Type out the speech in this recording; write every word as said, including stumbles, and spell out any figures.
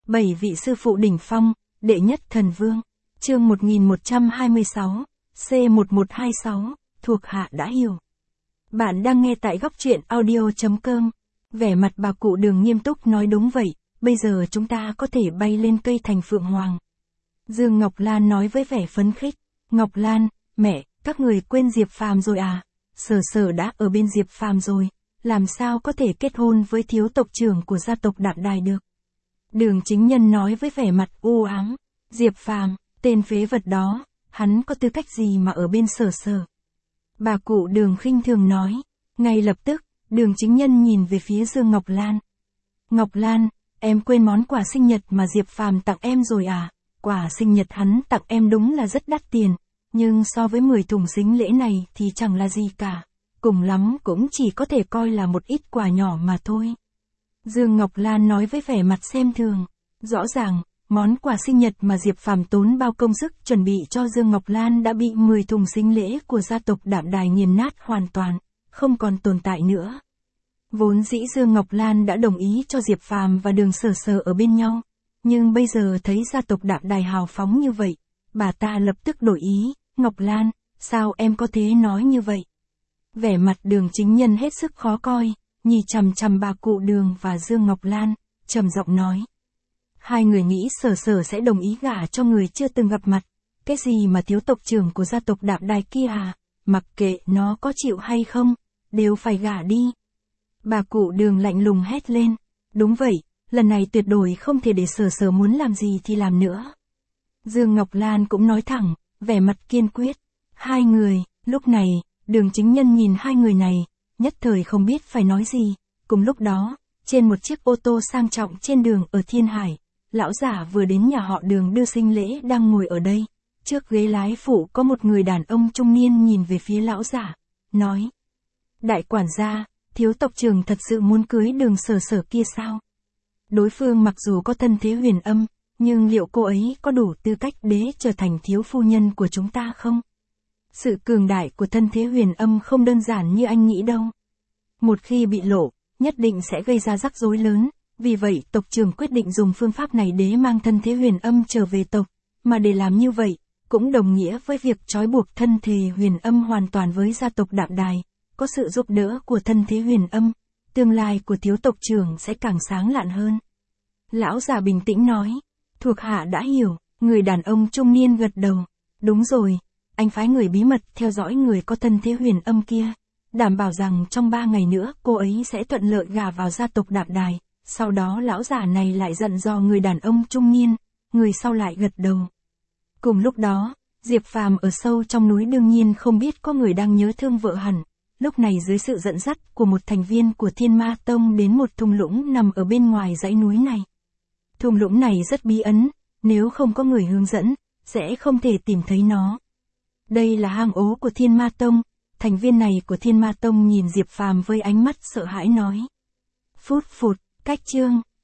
Bảy vị sư phụ đỉnh phong, đệ nhất thần vương. Chương một nghìn một trăm hai mươi sáu, C một một hai sáu, thuộc hạ đã hiểu. Bạn đang nghe tại góc truyện audio.com. Vẻ mặt bà cụ Đường nghiêm túc nói đúng vậy, bây giờ chúng ta có thể bay lên cây thành Phượng Hoàng. Dương Ngọc Lan nói với vẻ phấn khích. Ngọc Lan, mẹ, các người quên Diệp Phàm rồi à? Sở Sở đã ở bên Diệp Phàm rồi, làm sao có thể kết hôn với thiếu tộc trưởng của gia tộc Đạm Đài được? Đường Chính Nhân nói với vẻ mặt u ám. Diệp Phàm, tên phế vật đó, hắn có tư cách gì mà ở bên Sở Sở? Bà cụ Đường khinh thường nói. Ngay lập tức, Đường Chính Nhân nhìn về phía Dương Ngọc Lan. Ngọc Lan, em quên món quà sinh nhật mà Diệp Phàm tặng em rồi à? Quà sinh nhật hắn tặng em đúng là rất đắt tiền, nhưng so với mười thùng sính lễ này thì chẳng là gì cả. Cùng lắm cũng chỉ có thể coi là một ít quà nhỏ mà thôi. Dương Ngọc Lan nói với vẻ mặt xem thường. Rõ ràng, món quà sinh nhật mà Diệp Phàm tốn bao công sức chuẩn bị cho Dương Ngọc Lan đã bị mười thùng sính lễ của gia tộc Đạm Đài nghiền nát hoàn toàn, không còn tồn tại nữa. Vốn dĩ Dương Ngọc Lan đã đồng ý cho Diệp Phàm và Đường Sở Sở ở bên nhau, nhưng bây giờ thấy gia tộc Đạm Đài hào phóng như vậy, bà ta lập tức đổi ý. Ngọc Lan, sao em có thể nói như vậy? Vẻ mặt Đường Chính Nhân hết sức khó coi, nhìn chằm chằm bà cụ Đường và Dương Ngọc Lan, trầm giọng nói. Hai người nghĩ Sở Sở sẽ đồng ý gả cho người chưa từng gặp mặt, cái gì mà thiếu tộc trưởng của gia tộc Đạm Đài kia à, mặc kệ nó có chịu hay không, đều phải gả đi. Bà cụ Đường lạnh lùng hét lên. Đúng vậy, lần này tuyệt đối không thể để Sở Sở muốn làm gì thì làm nữa. Dương Ngọc Lan cũng nói thẳng, vẻ mặt kiên quyết. Hai người, lúc này, Đường Chính Nhân nhìn hai người này, nhất thời không biết phải nói gì. Cùng lúc đó, trên một chiếc ô tô sang trọng trên đường ở Thiên Hải, lão giả vừa đến nhà họ Đường đưa sinh lễ đang ngồi ở đây. Trước ghế lái phụ có một người đàn ông trung niên nhìn về phía lão giả, nói. Đại quản gia, thiếu tộc trưởng thật sự muốn cưới Đường Sở Sở kia sao? Đối phương mặc dù có thân thế huyền âm, nhưng liệu cô ấy có đủ tư cách để trở thành thiếu phu nhân của chúng ta không? Sự cường đại của thân thế huyền âm không đơn giản như anh nghĩ đâu. Một khi bị lộ, nhất định sẽ gây ra rắc rối lớn, vì vậy tộc trưởng quyết định dùng phương pháp này để mang thân thế huyền âm trở về tộc, mà để làm như vậy, cũng đồng nghĩa với việc trói buộc thân thể huyền âm hoàn toàn với gia tộc Đạm Đài. Có sự giúp đỡ của thân thế huyền âm, tương lai của thiếu tộc trưởng sẽ càng sáng lạn hơn. Lão già bình tĩnh nói. Thuộc hạ đã hiểu, người đàn ông trung niên gật đầu. Đúng rồi, anh phái người bí mật theo dõi người có thân thế huyền âm kia, đảm bảo rằng trong ba ngày nữa cô ấy sẽ thuận lợi gả vào gia tộc Đạm Đài. Sau đó lão già này lại dặn dò người đàn ông trung niên, người sau lại gật đầu. Cùng lúc đó, Diệp Phàm ở sâu trong núi đương nhiên không biết có người đang nhớ thương vợ hẳn. Lúc này dưới sự dẫn dắt của một thành viên của Thiên Ma Tông đến một thung lũng nằm ở bên ngoài dãy núi này. Thung lũng này rất bí ẩn, nếu không có người hướng dẫn, sẽ không thể tìm thấy nó. Đây là hang ổ của Thiên Ma Tông, thành viên này của Thiên Ma Tông nhìn Diệp Phàm với ánh mắt sợ hãi nói. Phút phụt, cách chương.